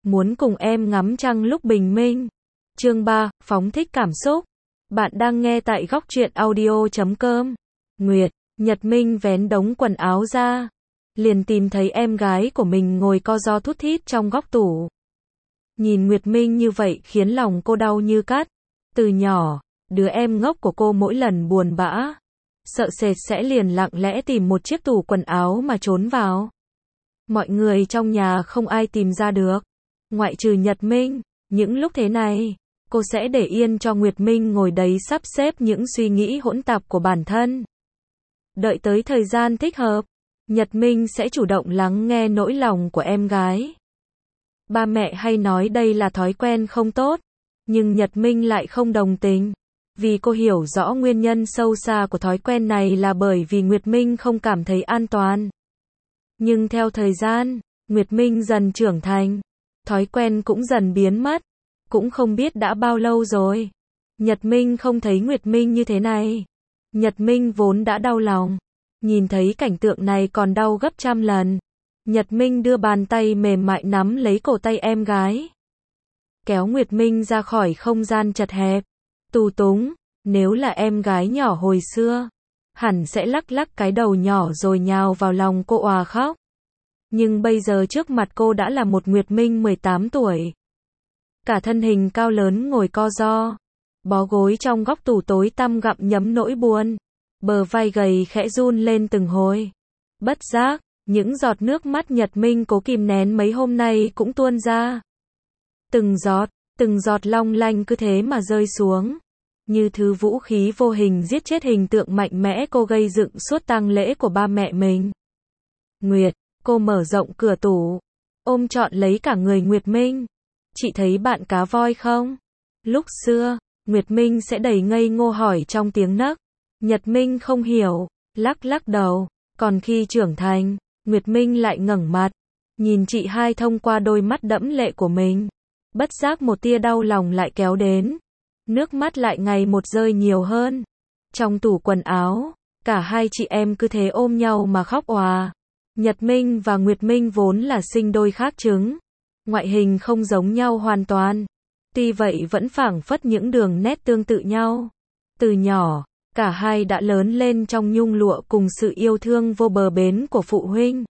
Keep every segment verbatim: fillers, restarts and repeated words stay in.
muốn cùng em ngắm trăng lúc bình minh. Chương ba, phóng thích cảm xúc. Bạn đang nghe tại góc truyện audio chấm com. Nguyệt, Nhật Minh vén đống quần áo ra, liền tìm thấy em gái của mình ngồi co ro thút thít trong góc tủ. Nhìn Nguyệt Minh như vậy khiến lòng cô đau như cắt. Từ nhỏ, đứa em ngốc của cô mỗi lần buồn bã, sợ sệt sẽ liền lặng lẽ tìm một chiếc tủ quần áo mà trốn vào. Mọi người trong nhà không ai tìm ra được, ngoại trừ Nhật Minh. Những lúc thế này, cô sẽ để yên cho Nguyệt Minh ngồi đấy sắp xếp những suy nghĩ hỗn tạp của bản thân. Đợi tới thời gian thích hợp, Nhật Minh sẽ chủ động lắng nghe nỗi lòng của em gái. Ba mẹ hay nói đây là thói quen không tốt, nhưng Nhật Minh lại không đồng tình, vì cô hiểu rõ nguyên nhân sâu xa của thói quen này là bởi vì Nguyệt Minh không cảm thấy an toàn. Nhưng theo thời gian, Nguyệt Minh dần trưởng thành, thói quen cũng dần biến mất. Cũng không biết đã bao lâu rồi, Nhật Minh không thấy Nguyệt Minh như thế này. Nhật Minh vốn đã đau lòng, nhìn thấy cảnh tượng này còn đau gấp trăm lần. Nhật Minh đưa bàn tay mềm mại nắm lấy cổ tay em gái, kéo Nguyệt Minh ra khỏi không gian chật hẹp, tù túng. Nếu là em gái nhỏ hồi xưa, hẳn sẽ lắc lắc cái đầu nhỏ rồi nhào vào lòng cô òa khóc. Nhưng bây giờ trước mặt cô đã là một Nguyệt Minh mười tám tuổi. Cả thân hình cao lớn ngồi co ro, bó gối trong góc tủ tối tăm gặm nhấm nỗi buồn. Bờ vai gầy khẽ run lên từng hồi. Bất giác, những giọt nước mắt Nhật Minh cố kìm nén mấy hôm nay cũng tuôn ra. Từng giọt, từng giọt long lanh cứ thế mà rơi xuống, như thứ vũ khí vô hình giết chết hình tượng mạnh mẽ cô gây dựng suốt tang lễ của ba mẹ mình. Nguyệt, cô mở rộng cửa tủ, ôm trọn lấy cả người Nguyệt Minh. Chị thấy bạn cá voi không? Lúc xưa, Nguyệt Minh sẽ đầy ngây ngô hỏi trong tiếng nấc. Nhật Minh không hiểu, lắc lắc đầu. Còn khi trưởng thành, Nguyệt Minh lại ngẩng mặt, nhìn chị hai thông qua đôi mắt đẫm lệ của mình. Bất giác một tia đau lòng lại kéo đến. Nước mắt lại ngày một rơi nhiều hơn. Trong tủ quần áo, cả hai chị em cứ thế ôm nhau mà khóc òa. Nhật Minh và Nguyệt Minh vốn là sinh đôi khác trứng, ngoại hình không giống nhau hoàn toàn, tuy vậy vẫn phảng phất những đường nét tương tự nhau. Từ nhỏ, cả hai đã lớn lên trong nhung lụa cùng sự yêu thương vô bờ bến của phụ huynh.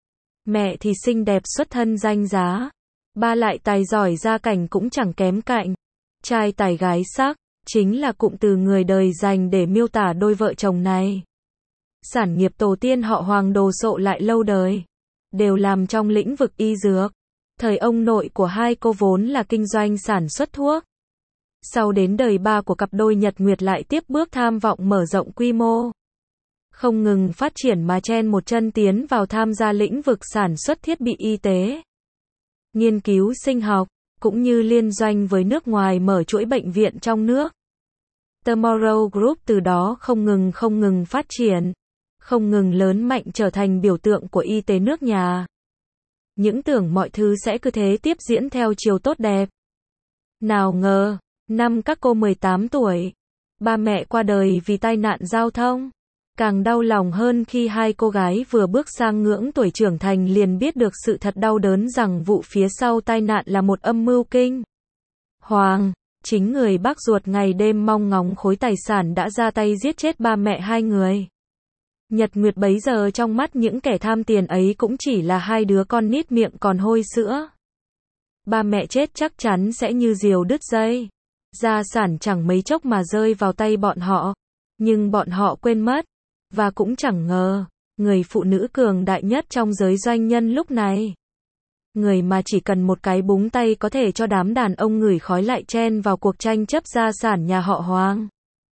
Mẹ thì xinh đẹp xuất thân danh giá, ba lại tài giỏi gia cảnh cũng chẳng kém cạnh. Trai tài gái sắc, chính là cụm từ người đời dành để miêu tả đôi vợ chồng này. Sản nghiệp tổ tiên họ Hoàng đồ sộ lại lâu đời, đều làm trong lĩnh vực y dược. Thời ông nội của hai cô vốn là kinh doanh sản xuất thuốc. Sau đến đời ba của cặp đôi Nhật Nguyệt lại tiếp bước tham vọng mở rộng quy mô. Không ngừng phát triển mà chen một chân tiến vào tham gia lĩnh vực sản xuất thiết bị y tế, nghiên cứu sinh học, cũng như liên doanh với nước ngoài mở chuỗi bệnh viện trong nước. Tomorrow Group từ đó không ngừng không ngừng phát triển, không ngừng lớn mạnh trở thành biểu tượng của y tế nước nhà. Những tưởng mọi thứ sẽ cứ thế tiếp diễn theo chiều tốt đẹp. Nào ngờ, năm các cô mười tám tuổi, ba mẹ qua đời vì tai nạn giao thông. Càng đau lòng hơn khi hai cô gái vừa bước sang ngưỡng tuổi trưởng thành liền biết được sự thật đau đớn rằng vụ phía sau tai nạn là một âm mưu kinh hoàng. Chính người bác ruột ngày đêm mong ngóng khối tài sản đã ra tay giết chết ba mẹ hai người. Nhật Nguyệt bấy giờ trong mắt những kẻ tham tiền ấy cũng chỉ là hai đứa con nít miệng còn hôi sữa. Ba mẹ chết chắc chắn sẽ như diều đứt dây. Gia sản chẳng mấy chốc mà rơi vào tay bọn họ. Nhưng bọn họ quên mất, và cũng chẳng ngờ, người phụ nữ cường đại nhất trong giới doanh nhân lúc này. Người mà chỉ cần một cái búng tay có thể cho đám đàn ông ngửi khói lại chen vào cuộc tranh chấp gia sản nhà họ Hoàng.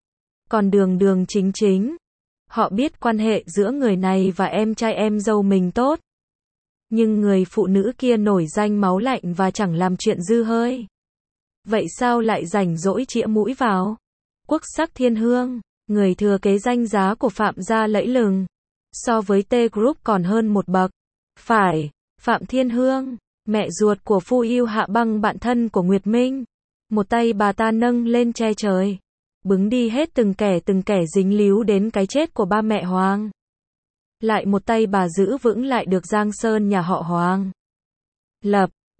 Còn đường đường chính chính, họ biết quan hệ giữa người này và em trai em dâu mình tốt. Nhưng người phụ nữ kia nổi danh máu lạnh và chẳng làm chuyện dư hơi. Vậy sao lại rảnh rỗi chĩa mũi vào? Quốc sắc thiên hương, người thừa kế danh giá của Phạm gia lẫy lừng. So với T Group còn hơn một bậc. Phải, Phạm Thiên Hương, mẹ ruột của Phu Yêu Hạ Băng bạn thân của Nguyệt Minh. Một tay bà ta nâng lên che trời, bứng đi hết từng kẻ từng kẻ dính líu đến cái chết của ba mẹ Hoàng. Lại một tay bà giữ vững lại được Giang Sơn nhà họ Hoàng. Lập,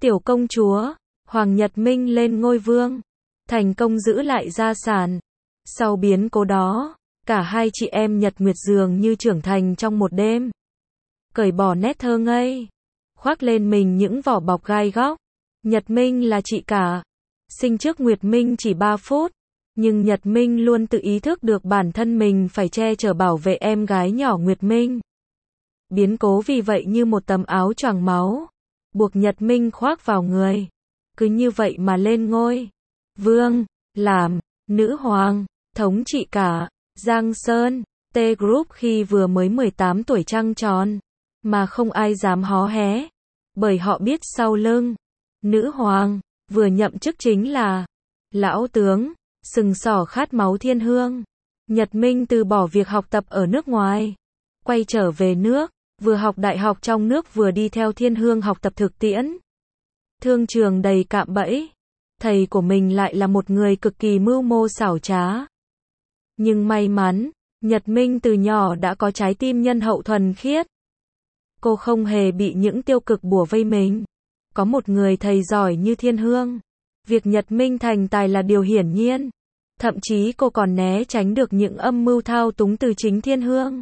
Tiểu công chúa, Hoàng Nhật Minh lên ngôi vương, thành công giữ lại gia sản. Sau biến cố đó, cả hai chị em Nhật Nguyệt dường như trưởng thành trong một đêm. Cởi bỏ nét thơ ngây, khoác lên mình những vỏ bọc gai góc. Nhật Minh là chị cả, sinh trước Nguyệt Minh chỉ ba phút, nhưng Nhật Minh luôn tự ý thức được bản thân mình phải che chở bảo vệ em gái nhỏ Nguyệt Minh. Biến cố vì vậy như một tấm áo choàng máu, buộc Nhật Minh khoác vào người. Cứ như vậy mà lên ngôi vương, làm nữ hoàng, thống trị cả Giang Sơn. T Group khi vừa mới mười tám tuổi trăng tròn, mà không ai dám hó hé, bởi họ biết sau lưng nữ hoàng vừa nhậm chức chính là lão tướng sừng sỏ khát máu thiên hương. Nhật Minh từ bỏ việc học tập ở nước ngoài, quay trở về nước, vừa học đại học trong nước vừa đi theo thiên hương học tập thực tiễn. Thương trường đầy cạm bẫy, thầy của mình lại là một người cực kỳ mưu mô xảo trá. Nhưng may mắn, Nhật Minh từ nhỏ đã có trái tim nhân hậu thuần khiết. Cô không hề bị những tiêu cực bủa vây mình. Có một người thầy giỏi như thiên hương, việc Nhật Minh thành tài là điều hiển nhiên. Thậm chí cô còn né tránh được những âm mưu thao túng từ chính thiên hương.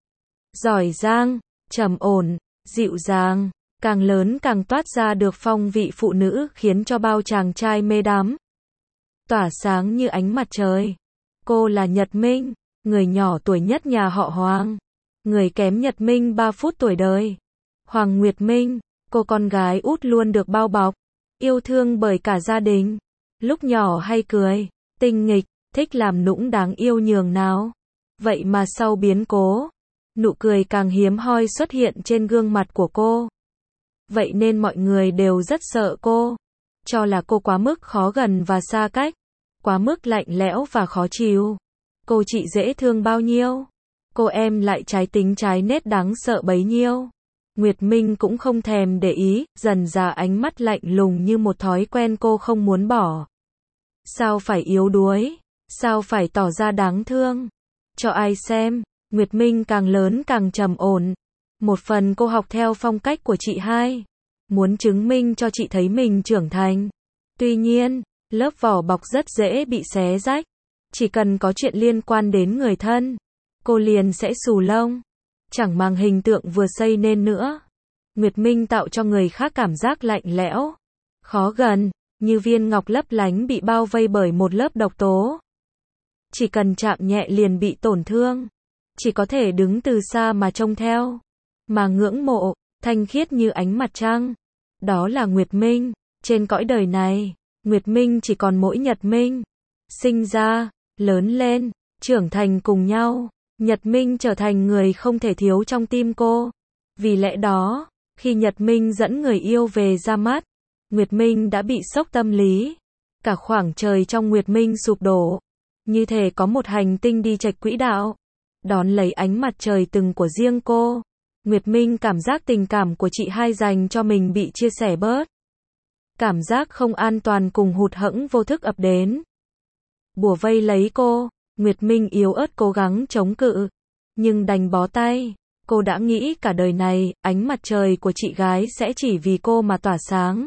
Giỏi giang, trầm ổn, dịu dàng, càng lớn càng toát ra được phong vị phụ nữ khiến cho bao chàng trai mê đắm. Tỏa sáng như ánh mặt trời. Cô là Nhật Minh, người nhỏ tuổi nhất nhà họ Hoàng, người kém Nhật Minh ba phút tuổi đời. Hoàng Nguyệt Minh, cô con gái út luôn được bao bọc, yêu thương bởi cả gia đình. Lúc nhỏ hay cười, tinh nghịch, thích làm nũng đáng yêu nhường nào. Vậy mà sau biến cố, nụ cười càng hiếm hoi xuất hiện trên gương mặt của cô. Vậy nên mọi người đều rất sợ cô, cho là cô quá mức khó gần và xa cách, quá mức lạnh lẽo và khó chịu. Cô chị dễ thương bao nhiêu, cô em lại trái tính trái nết đáng sợ bấy nhiêu. Nguyệt Minh cũng không thèm để ý, dần dà ánh mắt lạnh lùng như một thói quen cô không muốn bỏ. Sao phải yếu đuối, sao phải tỏ ra đáng thương, cho ai xem. Nguyệt Minh càng lớn càng trầm ổn. Một phần cô học theo phong cách của chị hai, muốn chứng minh cho chị thấy mình trưởng thành. Tuy nhiên, lớp vỏ bọc rất dễ bị xé rách. Chỉ cần có chuyện liên quan đến người thân, cô liền sẽ xù lông, chẳng mang hình tượng vừa xây nên nữa. Nguyệt Minh tạo cho người khác cảm giác lạnh lẽo, khó gần, như viên ngọc lấp lánh bị bao vây bởi một lớp độc tố. Chỉ cần chạm nhẹ liền bị tổn thương, chỉ có thể đứng từ xa mà trông theo, mà ngưỡng mộ, thanh khiết như ánh mặt trăng. Đó là Nguyệt Minh. Trên cõi đời này, Nguyệt Minh chỉ còn mỗi Nhật Minh. Sinh ra, lớn lên, trưởng thành cùng nhau, Nhật Minh trở thành người không thể thiếu trong tim cô. Vì lẽ đó, khi Nhật Minh dẫn người yêu về ra mắt, Nguyệt Minh đã bị sốc tâm lý. Cả khoảng trời trong Nguyệt Minh sụp đổ, như thể có một hành tinh đi chệch quỹ đạo, đón lấy ánh mặt trời từng của riêng cô. Nguyệt Minh cảm giác tình cảm của chị hai dành cho mình bị chia sẻ bớt. Cảm giác không an toàn cùng hụt hẫng vô thức ập đến, bủa vây lấy cô. Nguyệt Minh yếu ớt cố gắng chống cự, nhưng đành bó tay. Cô đã nghĩ cả đời này, ánh mặt trời của chị gái sẽ chỉ vì cô mà tỏa sáng.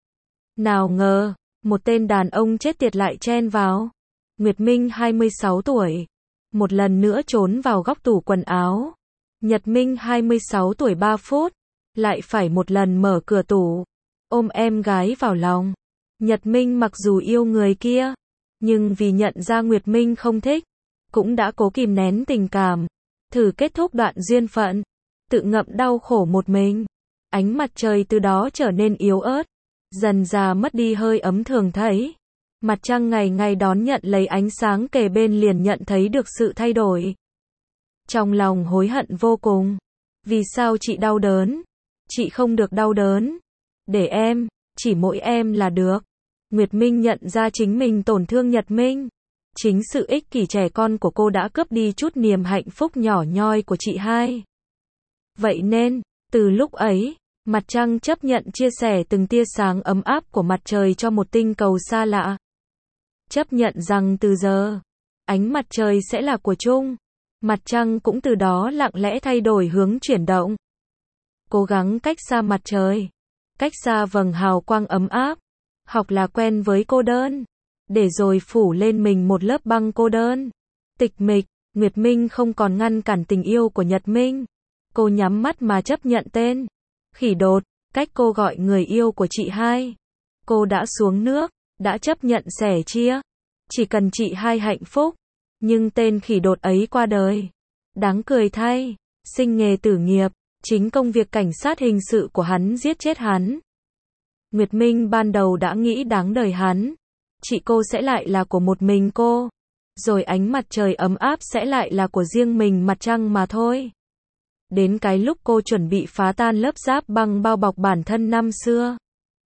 Nào ngờ, một tên đàn ông chết tiệt lại chen vào. Nguyệt Minh hai mươi sáu tuổi, một lần nữa trốn vào góc tủ quần áo. Nhật Minh hai mươi sáu tuổi ba phút, lại phải một lần mở cửa tủ, ôm em gái vào lòng. Nhật Minh mặc dù yêu người kia, nhưng vì nhận ra Nguyệt Minh không thích, cũng đã cố kìm nén tình cảm, thử kết thúc đoạn duyên phận, tự ngậm đau khổ một mình. Ánh mặt trời từ đó trở nên yếu ớt, dần dà mất đi hơi ấm thường thấy. Mặt trăng ngày ngày đón nhận lấy ánh sáng kề bên liền nhận thấy được sự thay đổi. Trong lòng hối hận vô cùng. Vì sao chị đau đớn? Chị không được đau đớn. Để em, chỉ mỗi em là được. Nguyệt Minh nhận ra chính mình tổn thương Nhật Minh. Chính sự ích kỷ trẻ con của cô đã cướp đi chút niềm hạnh phúc nhỏ nhoi của chị hai. Vậy nên, từ lúc ấy, mặt trăng chấp nhận chia sẻ từng tia sáng ấm áp của mặt trời cho một tinh cầu xa lạ. Chấp nhận rằng từ giờ, ánh mặt trời sẽ là của chung. Mặt trăng cũng từ đó lặng lẽ thay đổi hướng chuyển động. Cố gắng cách xa mặt trời. cách xa vầng hào quang ấm áp. Học là quen với cô đơn, để rồi phủ lên mình một lớp băng cô đơn. Tịch mịch, Nguyệt Minh không còn ngăn cản tình yêu của Nhật Minh. Cô nhắm mắt mà chấp nhận tên Khỉ Đột, cách cô gọi người yêu của chị hai. Cô đã xuống nước, đã chấp nhận sẻ chia. Chỉ cần chị hai hạnh phúc. Nhưng tên Khỉ Đột ấy qua đời. Đáng cười thay, sinh nghề tử nghiệp, chính công việc cảnh sát hình sự của hắn giết chết hắn. Nguyệt Minh ban đầu đã nghĩ đáng đời hắn. Chị cô sẽ lại là của một mình cô. Rồi ánh mặt trời ấm áp sẽ lại là của riêng mình mặt trăng mà thôi. Đến cái lúc cô chuẩn bị phá tan lớp giáp băng bao bọc bản thân năm xưa,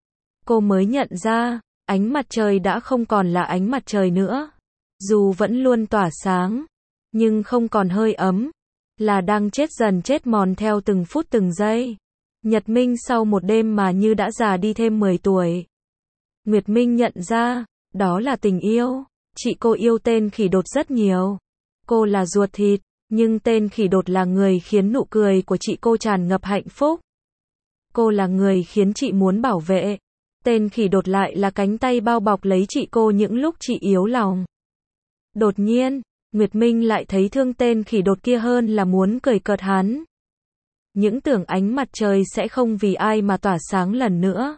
cô mới nhận ra, ánh mặt trời đã không còn là ánh mặt trời nữa. Dù vẫn luôn tỏa sáng, nhưng không còn hơi ấm, là đang chết dần chết mòn theo từng phút từng giây. Nhật Minh sau một đêm mà như đã già đi thêm mười tuổi. Nguyệt Minh nhận ra, đó là tình yêu. Chị cô yêu tên Khỉ Đột rất nhiều. Cô là ruột thịt, nhưng tên Khỉ Đột là người khiến nụ cười của chị cô tràn ngập hạnh phúc. Cô là người khiến chị muốn bảo vệ. Tên Khỉ Đột lại là cánh tay bao bọc lấy chị cô những lúc chị yếu lòng. Đột nhiên, Nguyệt Minh lại thấy thương tên Khỉ Đột kia hơn là muốn cười cợt hắn. Những tưởng ánh mặt trời sẽ không vì ai mà tỏa sáng lần nữa.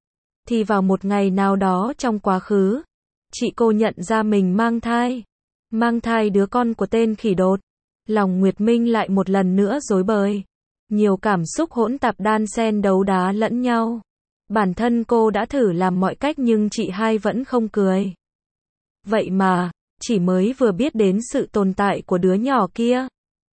Thì vào một ngày nào đó trong quá khứ, chị cô nhận ra mình mang thai. Mang thai đứa con của tên Khỉ Đột. Lòng Nguyệt Minh lại một lần nữa rối bời. Nhiều cảm xúc hỗn tạp đan xen đấu đá lẫn nhau. Bản thân cô đã thử làm mọi cách nhưng chị hai vẫn không cười. Vậy mà, chỉ mới vừa biết đến sự tồn tại của đứa nhỏ kia,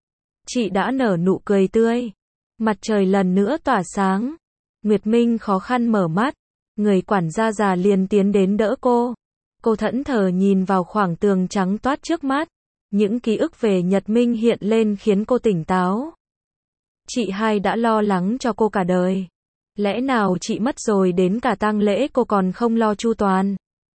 chị đã nở nụ cười tươi. Mặt trời lần nữa tỏa sáng. Nguyệt Minh khó khăn mở mắt. Người quản gia già liền tiến đến đỡ cô. Cô thẫn thờ nhìn vào khoảng tường trắng toát trước mắt. Những ký ức về Nhật Minh hiện lên khiến cô tỉnh táo. Chị hai đã lo lắng cho cô cả đời. Lẽ nào chị mất rồi đến cả tang lễ cô còn không lo chu toàn?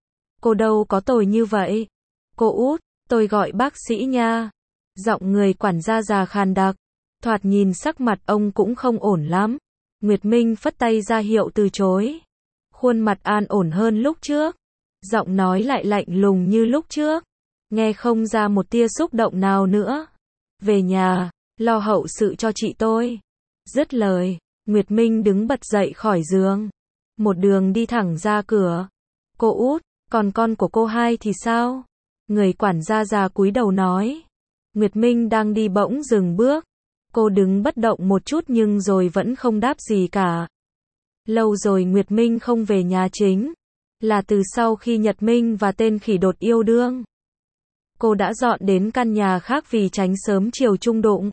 Cô đâu có tồi như vậy. Cô út, tôi gọi bác sĩ nha. Giọng người quản gia già khàn đặc. Thoạt nhìn sắc mặt ông cũng không ổn lắm. Nguyệt Minh phất tay ra hiệu từ chối. Khuôn mặt an ổn hơn lúc trước. Giọng nói lại lạnh lùng như lúc trước. Nghe không ra một tia xúc động nào nữa. Về nhà, lo hậu sự cho chị tôi. Dứt lời, Nguyệt Minh đứng bật dậy khỏi giường. Một đường đi thẳng ra cửa. Cô út, còn con của cô hai thì sao? Người quản gia già cúi đầu nói. Nguyệt Minh đang đi bỗng dừng bước. Cô đứng bất động một chút nhưng rồi vẫn không đáp gì cả. Lâu rồi Nguyệt Minh không về nhà chính. Là từ sau khi Nhật Minh và tên Khỉ Đột yêu đương. Cô đã dọn đến căn nhà khác vì tránh sớm chiều chung đụng.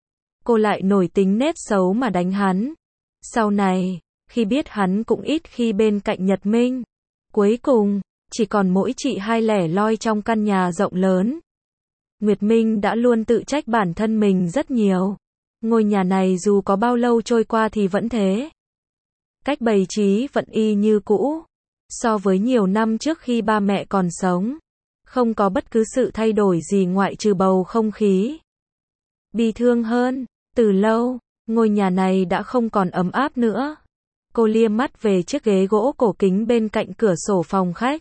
Cô lại nổi tính nết xấu mà đánh hắn. Sau này, khi biết hắn cũng ít khi bên cạnh Nhật Minh. Cuối cùng, chỉ còn mỗi chị hai lẻ loi trong căn nhà rộng lớn. Nguyệt Minh đã luôn tự trách bản thân mình rất nhiều. Ngôi nhà này dù có bao lâu trôi qua thì vẫn thế. Cách bày trí vẫn y như cũ. So với nhiều năm trước khi ba mẹ còn sống. Không có bất cứ sự thay đổi gì ngoại trừ bầu không khí bi thương hơn. Từ lâu, ngôi nhà này đã không còn ấm áp nữa. Cô lia mắt về chiếc ghế gỗ cổ kính bên cạnh cửa sổ phòng khách.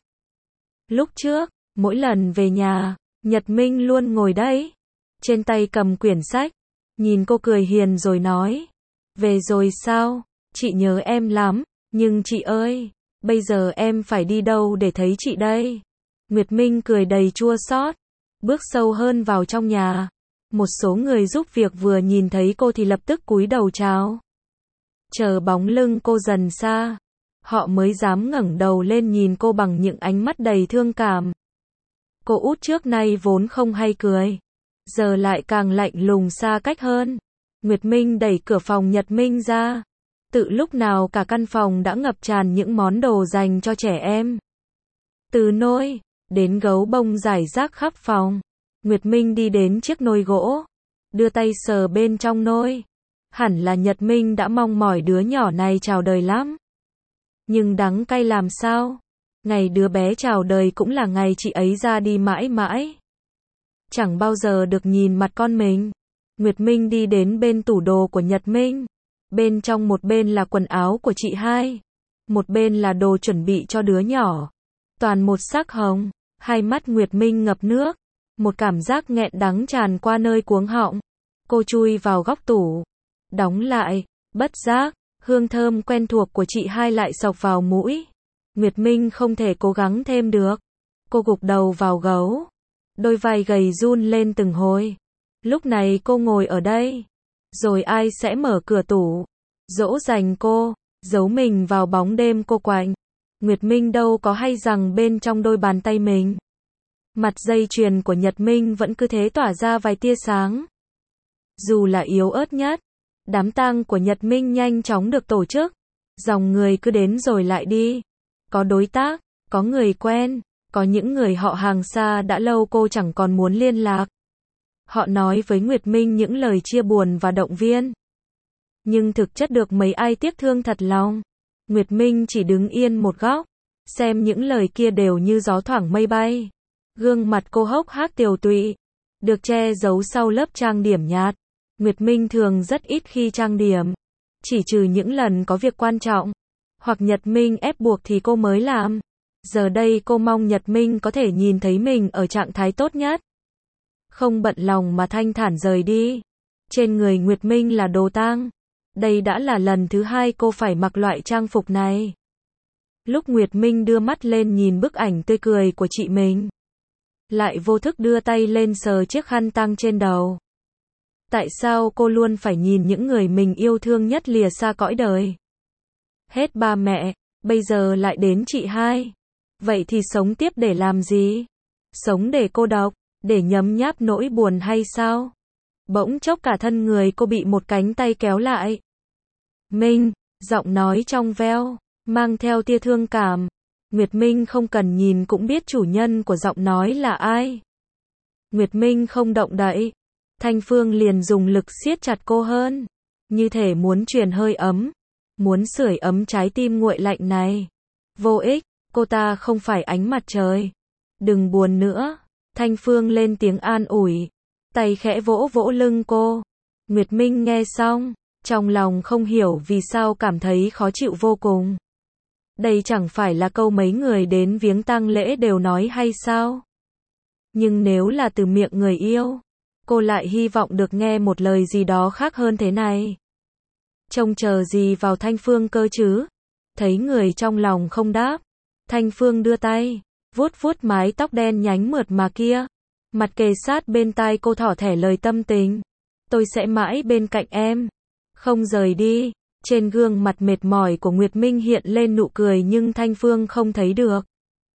Lúc trước, mỗi lần về nhà, Nhật Minh luôn ngồi đấy. Trên tay cầm quyển sách. Nhìn cô cười hiền rồi nói. Về rồi sao? Chị nhớ em lắm. Nhưng chị ơi, bây giờ em phải đi đâu để thấy chị đây? Nguyệt Minh cười đầy chua xót. Bước sâu hơn vào trong nhà. Một số người giúp việc vừa nhìn thấy cô thì lập tức cúi đầu chào. Chờ bóng lưng cô dần xa, họ mới dám ngẩng đầu lên nhìn cô bằng những ánh mắt đầy thương cảm. Cô út trước nay vốn không hay cười, giờ lại càng lạnh lùng xa cách hơn. Nguyệt Minh đẩy cửa phòng Nhật Minh ra. Tự lúc nào cả căn phòng đã ngập tràn những món đồ dành cho trẻ em. Từ nôi đến gấu bông rải rác khắp phòng. Nguyệt Minh đi đến chiếc nôi gỗ, đưa tay sờ bên trong nôi. Hẳn là Nhật Minh đã mong mỏi đứa nhỏ này chào đời lắm. Nhưng đắng cay làm sao? Ngày đứa bé chào đời cũng là ngày chị ấy ra đi mãi mãi. Chẳng bao giờ được nhìn mặt con mình. Nguyệt Minh đi đến bên tủ đồ của Nhật Minh. Bên trong một bên là quần áo của chị hai, một bên là đồ chuẩn bị cho đứa nhỏ. Toàn một sắc hồng, hai mắt Nguyệt Minh ngập nước, một cảm giác nghẹn đắng tràn qua nơi cuống họng. Cô chui vào góc tủ, đóng lại, bất giác, hương thơm quen thuộc của chị hai lại xộc vào mũi. Nguyệt Minh không thể cố gắng thêm được. Cô gục đầu vào gấu, đôi vai gầy run lên từng hồi. Lúc này cô ngồi ở đây, rồi ai sẽ mở cửa tủ, dỗ dành cô, giấu mình vào bóng đêm cô quạnh. Nguyệt Minh đâu có hay rằng bên trong đôi bàn tay mình, mặt dây chuyền của Nhật Minh vẫn cứ thế tỏa ra vài tia sáng. Dù là yếu ớt nhất, đám tang của Nhật Minh nhanh chóng được tổ chức. Dòng người cứ đến rồi lại đi. Có đối tác, có người quen, có những người họ hàng xa đã lâu cô chẳng còn muốn liên lạc. Họ nói với Nguyệt Minh những lời chia buồn và động viên. Nhưng thực chất được mấy ai tiếc thương thật lòng. Nguyệt Minh chỉ đứng yên một góc, xem những lời kia đều như gió thoảng mây bay. Gương mặt cô hốc hác tiều tụy, được che giấu sau lớp trang điểm nhạt. Nguyệt Minh thường rất ít khi trang điểm, chỉ trừ những lần có việc quan trọng, hoặc Nhật Minh ép buộc thì cô mới làm. Giờ đây cô mong Nhật Minh có thể nhìn thấy mình ở trạng thái tốt nhất. Không bận lòng mà thanh thản rời đi. Trên người Nguyệt Minh là đồ tang. Đây đã là lần thứ hai cô phải mặc loại trang phục này. Lúc Nguyệt Minh đưa mắt lên nhìn bức ảnh tươi cười của chị mình, lại vô thức đưa tay lên sờ chiếc khăn tang trên đầu. Tại sao cô luôn phải nhìn những người mình yêu thương nhất lìa xa cõi đời? Hết ba mẹ, bây giờ lại đến chị hai. Vậy thì sống tiếp để làm gì? Sống để cô độc, để nhấm nháp nỗi buồn hay sao? Bỗng chốc cả thân người cô bị một cánh tay kéo lại. Minh, giọng nói trong veo, mang theo tia thương cảm. Nguyệt Minh không cần nhìn cũng biết chủ nhân của giọng nói là ai. Nguyệt Minh không động đậy. Thanh Phương liền dùng lực siết chặt cô hơn, như thể muốn truyền hơi ấm, muốn sưởi ấm trái tim nguội lạnh này. Vô ích, cô ta không phải ánh mặt trời. Đừng buồn nữa. Thanh Phương lên tiếng an ủi, tay khẽ vỗ vỗ lưng cô. Nguyệt Minh nghe xong, trong lòng không hiểu vì sao cảm thấy khó chịu vô cùng. Đây chẳng phải là câu mấy người đến viếng tang lễ đều nói hay sao? Nhưng nếu là từ miệng người yêu, cô lại hy vọng được nghe một lời gì đó khác hơn thế này. Trông chờ gì vào Thanh Phương cơ chứ? Thấy người trong lòng không đáp, Thanh Phương đưa tay, vuốt vuốt mái tóc đen nhánh mượt mà kia. Mặt kề sát bên tai cô thỏ thẻ lời tâm tình. Tôi sẽ mãi bên cạnh em, không rời đi. Trên gương mặt mệt mỏi của Nguyệt Minh hiện lên nụ cười nhưng Thanh Phương không thấy được.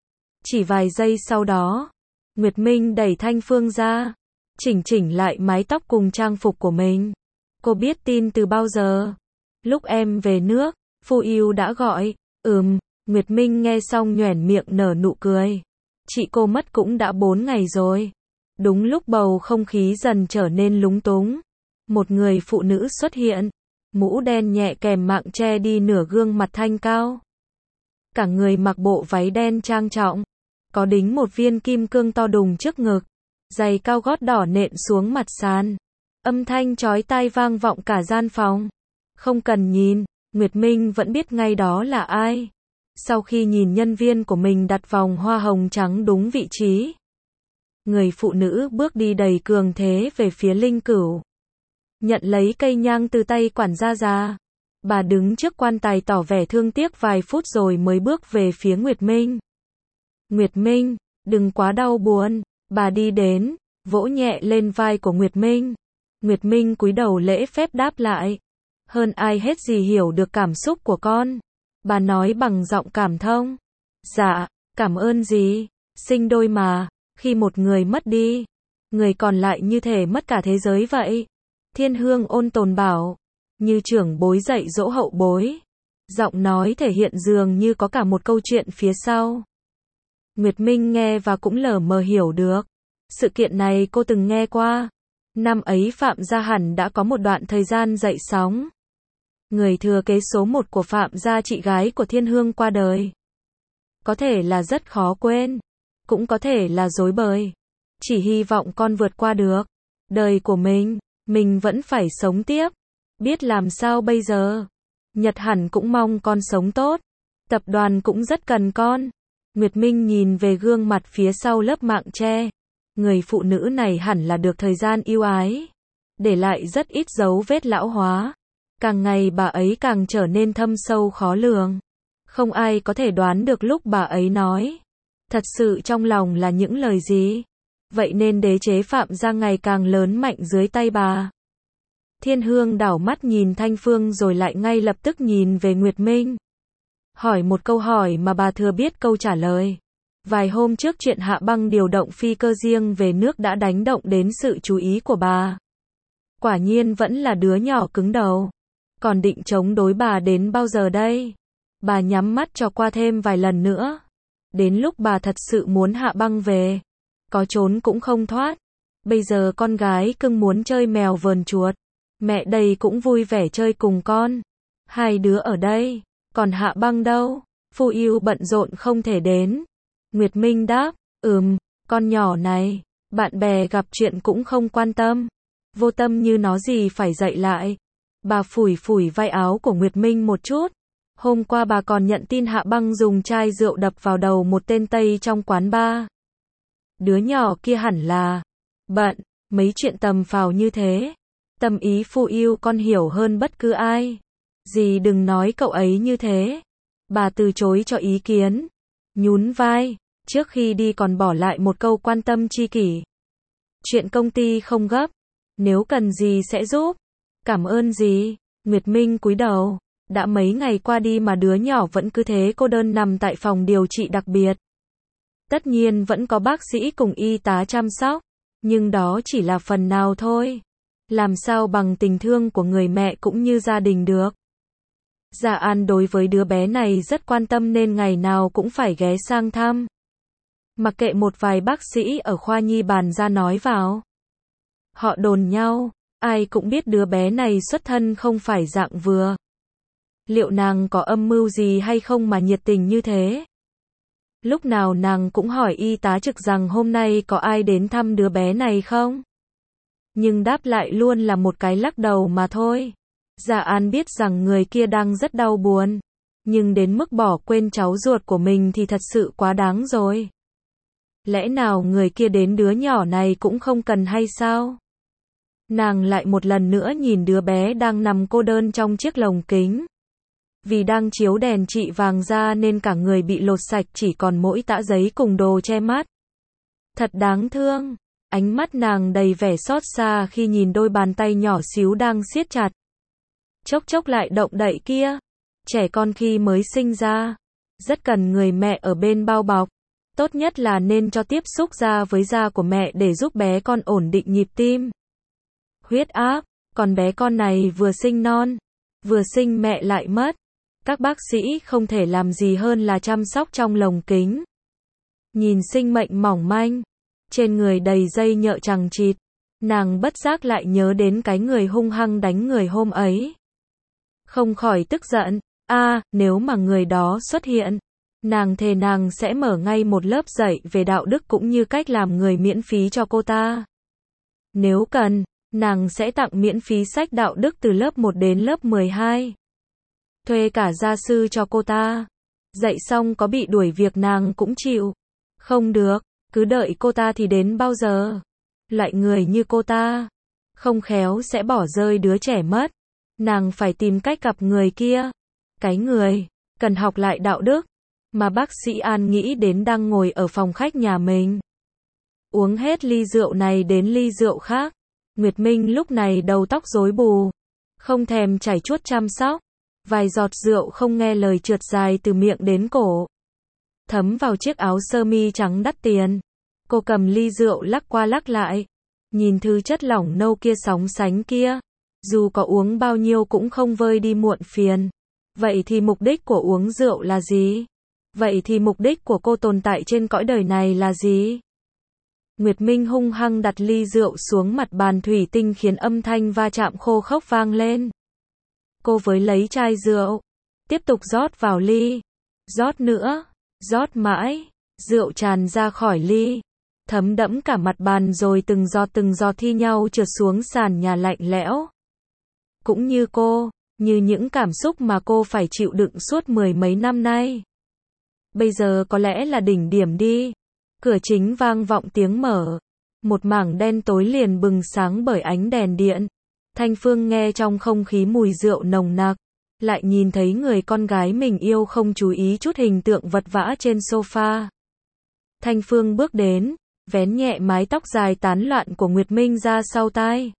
Chỉ vài giây sau đó, Nguyệt Minh đẩy Thanh Phương ra, chỉnh chỉnh lại mái tóc cùng trang phục của mình. Cô biết tin từ bao giờ? Lúc em về nước, Phu Yêu đã gọi. Ừm, Nguyệt Minh nghe xong nhoẻn miệng nở nụ cười. Chị cô mất cũng đã bốn ngày rồi. Đúng lúc bầu không khí dần trở nên lúng túng, một người phụ nữ xuất hiện, mũ đen nhẹ kèm mạng che đi nửa gương mặt thanh cao. Cả người mặc bộ váy đen trang trọng, có đính một viên kim cương to đùng trước ngực, giày cao gót đỏ nện xuống mặt sàn. Âm thanh chói tai vang vọng cả gian phòng. Không cần nhìn, Nguyệt Minh vẫn biết ngay đó là ai. Sau khi nhìn nhân viên của mình đặt vòng hoa hồng trắng đúng vị trí, người phụ nữ bước đi đầy cường thế về phía linh cữu, nhận lấy cây nhang từ tay quản gia già. Bà đứng trước quan tài tỏ vẻ thương tiếc vài phút rồi mới bước về phía Nguyệt Minh. Nguyệt Minh, đừng quá đau buồn. Bà đi đến, vỗ nhẹ lên vai của Nguyệt Minh. Nguyệt Minh cúi đầu lễ phép đáp lại. Hơn ai hết gì hiểu được cảm xúc của con. Bà nói bằng giọng cảm thông. Dạ, cảm ơn gì, sinh đôi mà, khi một người mất đi, người còn lại như thể mất cả thế giới vậy. Thiên Hương ôn tồn bảo, như trưởng bối dạy dỗ hậu bối. Giọng nói thể hiện dường như có cả một câu chuyện phía sau. Nguyệt Minh nghe và cũng lờ mờ hiểu được. Sự kiện này cô từng nghe qua. Năm ấy Phạm gia hẳn đã có một đoạn thời gian dậy sóng. Người thừa kế số một của Phạm gia, chị gái của Thiên Hương, qua đời. Có thể là rất khó quên, cũng có thể là rối bời. Chỉ hy vọng con vượt qua được đời của mình, mình vẫn phải sống tiếp. Biết làm sao bây giờ? Nhật hẳn cũng mong con sống tốt. Tập đoàn cũng rất cần con. Nguyệt Minh nhìn về gương mặt phía sau lớp mạng che. Người phụ nữ này hẳn là được thời gian yêu ái, để lại rất ít dấu vết lão hóa. Càng ngày bà ấy càng trở nên thâm sâu khó lường. Không ai có thể đoán được lúc bà ấy nói thật sự trong lòng là những lời gì. Vậy nên đế chế Phạm gia ngày càng lớn mạnh dưới tay bà. Thiên Hương đảo mắt nhìn Thanh Phương rồi lại ngay lập tức nhìn về Nguyệt Minh. Hỏi một câu hỏi mà bà thừa biết câu trả lời. Vài hôm trước chuyện Hạ Băng điều động phi cơ riêng về nước đã đánh động đến sự chú ý của bà. Quả nhiên vẫn là đứa nhỏ cứng đầu. Còn định chống đối bà đến bao giờ đây? Bà nhắm mắt cho qua thêm vài lần nữa. Đến lúc bà thật sự muốn Hạ Băng về, có trốn cũng không thoát. Bây giờ con gái cưng muốn chơi mèo vờn chuột, mẹ đây cũng vui vẻ chơi cùng con. Hai đứa ở đây, còn Hạ Băng đâu? Phu Yêu bận rộn không thể đến. Nguyệt Minh đáp, ừm, con nhỏ này, bạn bè gặp chuyện cũng không quan tâm. Vô tâm như nó gì phải dạy lại. Bà phủi phủi vai áo của Nguyệt Minh một chút. Hôm qua bà còn nhận tin Hạ Băng dùng chai rượu đập vào đầu một tên Tây trong quán bar. Đứa nhỏ kia hẳn là bận, mấy chuyện tầm phào như thế. Tâm ý Phu Yêu con hiểu hơn bất cứ ai. Dì đừng nói cậu ấy như thế. Bà từ chối cho ý kiến. Nhún vai, trước khi đi còn bỏ lại một câu quan tâm tri kỷ. Chuyện công ty không gấp, nếu cần gì sẽ giúp. Cảm ơn dì. Nguyệt Minh cúi đầu. Đã mấy ngày qua đi mà đứa nhỏ vẫn cứ thế cô đơn nằm tại phòng điều trị đặc biệt. Tất nhiên vẫn có bác sĩ cùng y tá chăm sóc, nhưng đó chỉ là phần nào thôi. Làm sao bằng tình thương của người mẹ cũng như gia đình được. Dạ An đối với đứa bé này rất quan tâm nên ngày nào cũng phải ghé sang thăm. Mặc kệ một vài bác sĩ ở khoa nhi bàn ra nói vào. Họ đồn nhau, ai cũng biết đứa bé này xuất thân không phải dạng vừa. Liệu nàng có âm mưu gì hay không mà nhiệt tình như thế? Lúc nào nàng cũng hỏi y tá trực rằng hôm nay có ai đến thăm đứa bé này không? Nhưng đáp lại luôn là một cái lắc đầu mà thôi. Dạ An biết rằng người kia đang rất đau buồn. Nhưng đến mức bỏ quên cháu ruột của mình thì thật sự quá đáng rồi. Lẽ nào người kia đến đứa nhỏ này cũng không cần hay sao? Nàng lại một lần nữa nhìn đứa bé đang nằm cô đơn trong chiếc lồng kính. Vì đang chiếu đèn trị vàng ra nên cả người bị lột sạch chỉ còn mỗi tã giấy cùng đồ che mắt. Thật đáng thương. Ánh mắt nàng đầy vẻ xót xa khi nhìn đôi bàn tay nhỏ xíu đang siết chặt. Chốc chốc lại động đậy kia. Trẻ con khi mới sinh ra, rất cần người mẹ ở bên bao bọc. Tốt nhất là nên cho tiếp xúc da với da của mẹ để giúp bé con ổn định nhịp tim, huyết áp. Còn bé con này vừa sinh non, vừa sinh mẹ lại mất. Các bác sĩ không thể làm gì hơn là chăm sóc trong lồng kính. Nhìn sinh mệnh mỏng manh, trên người đầy dây nhợ chằng chịt, nàng bất giác lại nhớ đến cái người hung hăng đánh người hôm ấy. Không khỏi tức giận, a, à, nếu mà người đó xuất hiện, nàng thề nàng sẽ mở ngay một lớp dạy về đạo đức cũng như cách làm người miễn phí cho cô ta. Nếu cần, nàng sẽ tặng miễn phí sách đạo đức từ lớp một đến lớp mười hai. Thuê cả gia sư cho cô ta. Dạy xong có bị đuổi việc nàng cũng chịu. Không được, cứ đợi cô ta thì đến bao giờ? Loại người như cô ta, không khéo sẽ bỏ rơi đứa trẻ mất. Nàng phải tìm cách gặp người kia. Cái người, cần học lại đạo đức. Mà bác sĩ An nghĩ đến đang ngồi ở phòng khách nhà mình. Uống hết ly rượu này đến ly rượu khác. Nguyệt Minh lúc này đầu tóc rối bù. Không thèm chảy chuốt chăm sóc. Vài giọt rượu không nghe lời trượt dài từ miệng đến cổ. Thấm vào chiếc áo sơ mi trắng đắt tiền. Cô cầm ly rượu lắc qua lắc lại. Nhìn thứ chất lỏng nâu kia sóng sánh kia. Dù có uống bao nhiêu cũng không vơi đi muộn phiền. Vậy thì mục đích của uống rượu là gì? Vậy thì mục đích của cô tồn tại trên cõi đời này là gì? Nguyệt Minh hung hăng đặt ly rượu xuống mặt bàn thủy tinh khiến âm thanh va chạm khô khốc vang lên. Cô với lấy chai rượu, tiếp tục rót vào ly. Rót nữa, rót mãi, rượu tràn ra khỏi ly, thấm đẫm cả mặt bàn rồi từng giọt từng giọt thi nhau trượt xuống sàn nhà lạnh lẽo. cũng như cô, như những cảm xúc mà cô phải chịu đựng suốt mười mấy năm nay. Bây giờ có lẽ là đỉnh điểm đi. Cửa chính vang vọng tiếng mở. Một mảng đen tối liền bừng sáng bởi ánh đèn điện. Thanh Phương nghe trong không khí mùi rượu nồng nặc, lại nhìn thấy người con gái mình yêu không chú ý chút hình tượng vật vã trên sofa. Thanh Phương bước đến, vén nhẹ mái tóc dài tán loạn của Nguyệt Minh ra sau tai.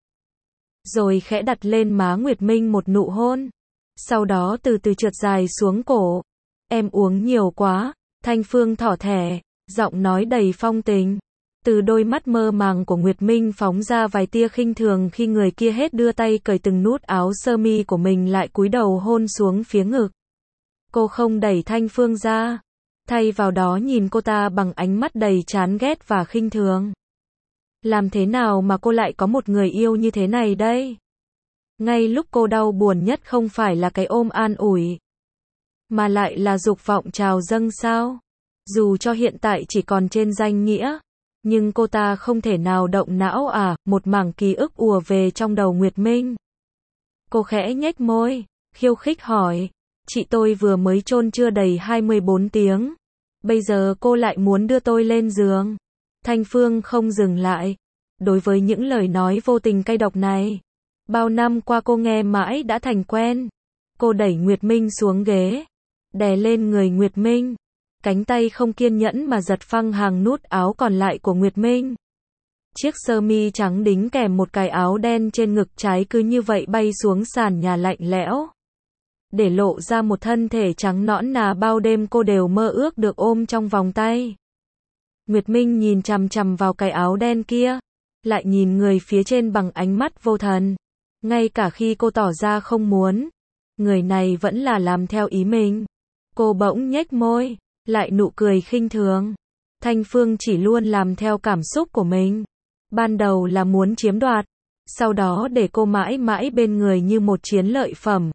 Rồi khẽ đặt lên má Nguyệt Minh một nụ hôn. Sau đó từ từ trượt dài xuống cổ. Em uống nhiều quá, Thanh Phương thỏ thẻ, giọng nói đầy phong tình. Từ đôi mắt mơ màng của Nguyệt Minh phóng ra vài tia khinh thường khi người kia hết đưa tay cởi từng nút áo sơ mi của mình lại cúi đầu hôn xuống phía ngực. Cô không đẩy Thanh Phương ra, thay vào đó nhìn cô ta bằng ánh mắt đầy chán ghét và khinh thường. Làm thế nào mà cô lại có một người yêu như thế này đây? Ngay lúc cô đau buồn nhất không phải là cái ôm an ủi, mà lại là dục vọng trào dâng sao? Dù cho hiện tại chỉ còn trên danh nghĩa, nhưng cô ta không thể nào động não à, một mảng ký ức ùa về trong đầu Nguyệt Minh. Cô khẽ nhếch môi, khiêu khích hỏi, chị tôi vừa mới chôn chưa đầy hai mươi bốn tiếng. Bây giờ cô lại muốn đưa tôi lên giường. Thanh Phương không dừng lại. Đối với những lời nói vô tình cay độc này, bao năm qua cô nghe mãi đã thành quen. Cô đẩy Nguyệt Minh xuống ghế, đè lên người Nguyệt Minh. Cánh tay không kiên nhẫn mà giật phăng hàng nút áo còn lại của Nguyệt Minh. Chiếc sơ mi trắng đính kèm một cái áo đen trên ngực trái cứ như vậy bay xuống sàn nhà lạnh lẽo, để lộ ra một thân thể trắng nõn nà bao đêm cô đều mơ ước được ôm trong vòng tay. Nguyệt Minh nhìn chằm chằm vào cái áo đen kia, lại nhìn người phía trên bằng ánh mắt vô thần. Ngay cả khi cô tỏ ra không muốn, người này vẫn là làm theo ý mình. Cô bỗng nhếch môi, lại nụ cười khinh thường. Thanh Phương chỉ luôn làm theo cảm xúc của mình. Ban đầu là muốn chiếm đoạt, sau đó để cô mãi mãi bên người như một chiến lợi phẩm.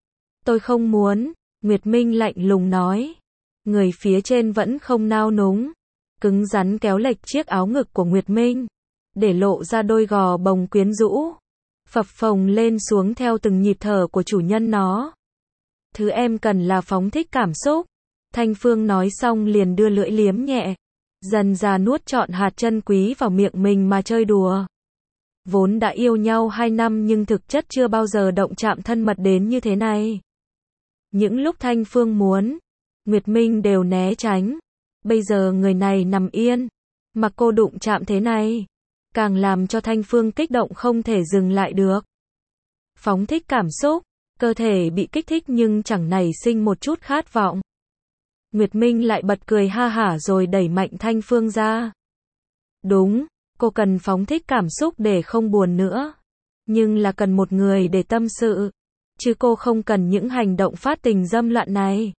Tôi không muốn, Nguyệt Minh lạnh lùng nói. Người phía trên vẫn không nao núng, cứng rắn kéo lệch chiếc áo ngực của Nguyệt Minh, để lộ ra đôi gò bồng quyến rũ, phập phồng lên xuống theo từng nhịp thở của chủ nhân nó. Thứ em cần là phóng thích cảm xúc. Thanh Phương nói xong liền đưa lưỡi liếm nhẹ, dần dà nuốt trọn hạt chân quý vào miệng mình mà chơi đùa. Vốn đã yêu nhau hai năm nhưng thực chất chưa bao giờ động chạm thân mật đến như thế này. Những lúc Thanh Phương muốn, Nguyệt Minh đều né tránh. Bây giờ người này nằm yên, mà cô đụng chạm thế này, càng làm cho Thanh Phương kích động không thể dừng lại được. Phóng thích cảm xúc, cơ thể bị kích thích nhưng chẳng nảy sinh một chút khát vọng. Nguyệt Minh lại bật cười ha hả rồi đẩy mạnh Thanh Phương ra. Đúng, cô cần phóng thích cảm xúc để không buồn nữa. Nhưng là cần một người để tâm sự. Chứ cô không cần những hành động phát tình dâm loạn này.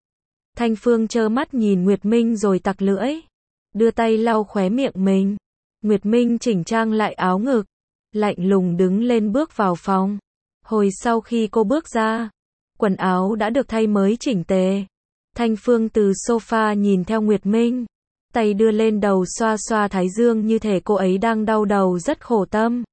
Thanh Phương trơ mắt nhìn Nguyệt Minh rồi tặc lưỡi. Đưa tay lau khóe miệng mình. Nguyệt Minh chỉnh trang lại áo ngực. Lạnh lùng đứng lên bước vào phòng. Hồi sau khi cô bước ra, quần áo đã được thay mới chỉnh tề. Thanh Phương từ sofa nhìn theo Nguyệt Minh, tay đưa lên đầu xoa xoa thái dương như thể cô ấy đang đau đầu rất khổ tâm.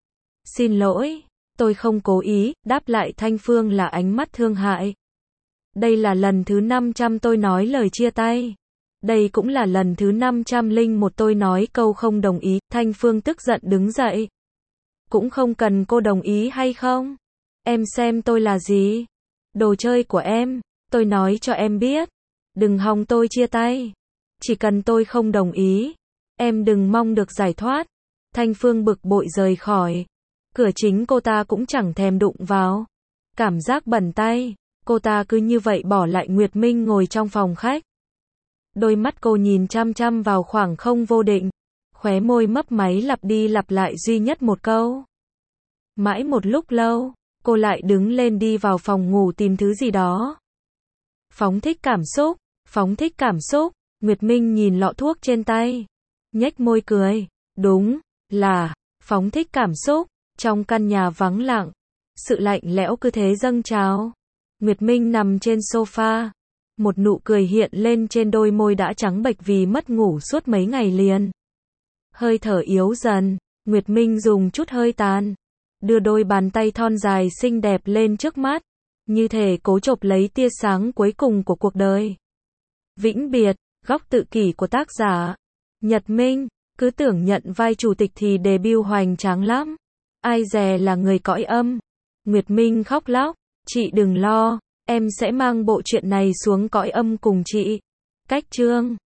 Xin lỗi, tôi không cố ý, đáp lại Thanh Phương là ánh mắt thương hại. Đây là lần thứ năm trăm tôi nói lời chia tay. Đây cũng là lần thứ năm trăm linh một tôi nói câu không đồng ý. Thanh Phương tức giận đứng dậy. Cũng không cần cô đồng ý hay không. Em xem tôi là gì? Đồ chơi của em. Tôi nói cho em biết, đừng hòng tôi chia tay. Chỉ cần tôi không đồng ý, em đừng mong được giải thoát. Thanh Phương bực bội rời khỏi. Cửa chính cô ta cũng chẳng thèm đụng vào. Cảm giác bẩn tay, cô ta cứ như vậy bỏ lại Nguyệt Minh ngồi trong phòng khách. Đôi mắt cô nhìn chăm chăm vào khoảng không vô định, khóe môi mấp máy lặp đi lặp lại duy nhất một câu. Mãi một lúc lâu, cô lại đứng lên đi vào phòng ngủ tìm thứ gì đó. Phóng thích cảm xúc, phóng thích cảm xúc. Nguyệt Minh nhìn lọ thuốc trên tay, nhếch môi cười. Đúng, là, phóng thích cảm xúc. Trong căn nhà vắng lặng, sự lạnh lẽo cứ thế dâng trào. Nguyệt Minh nằm trên sofa, một nụ cười hiện lên trên đôi môi đã trắng bệch vì mất ngủ suốt mấy ngày liền. Hơi thở yếu dần, Nguyệt Minh dùng chút hơi tàn, đưa đôi bàn tay thon dài xinh đẹp lên trước mắt, như thể cố chộp lấy tia sáng cuối cùng của cuộc đời. Vĩnh biệt, góc tự kỷ của tác giả Nhật Minh, cứ tưởng nhận vai chủ tịch thì debut hoành tráng lắm. Ai dè là người cõi âm. Nguyệt Minh khóc lóc, chị đừng lo, em sẽ mang bộ truyện này xuống cõi âm cùng chị. Cách chương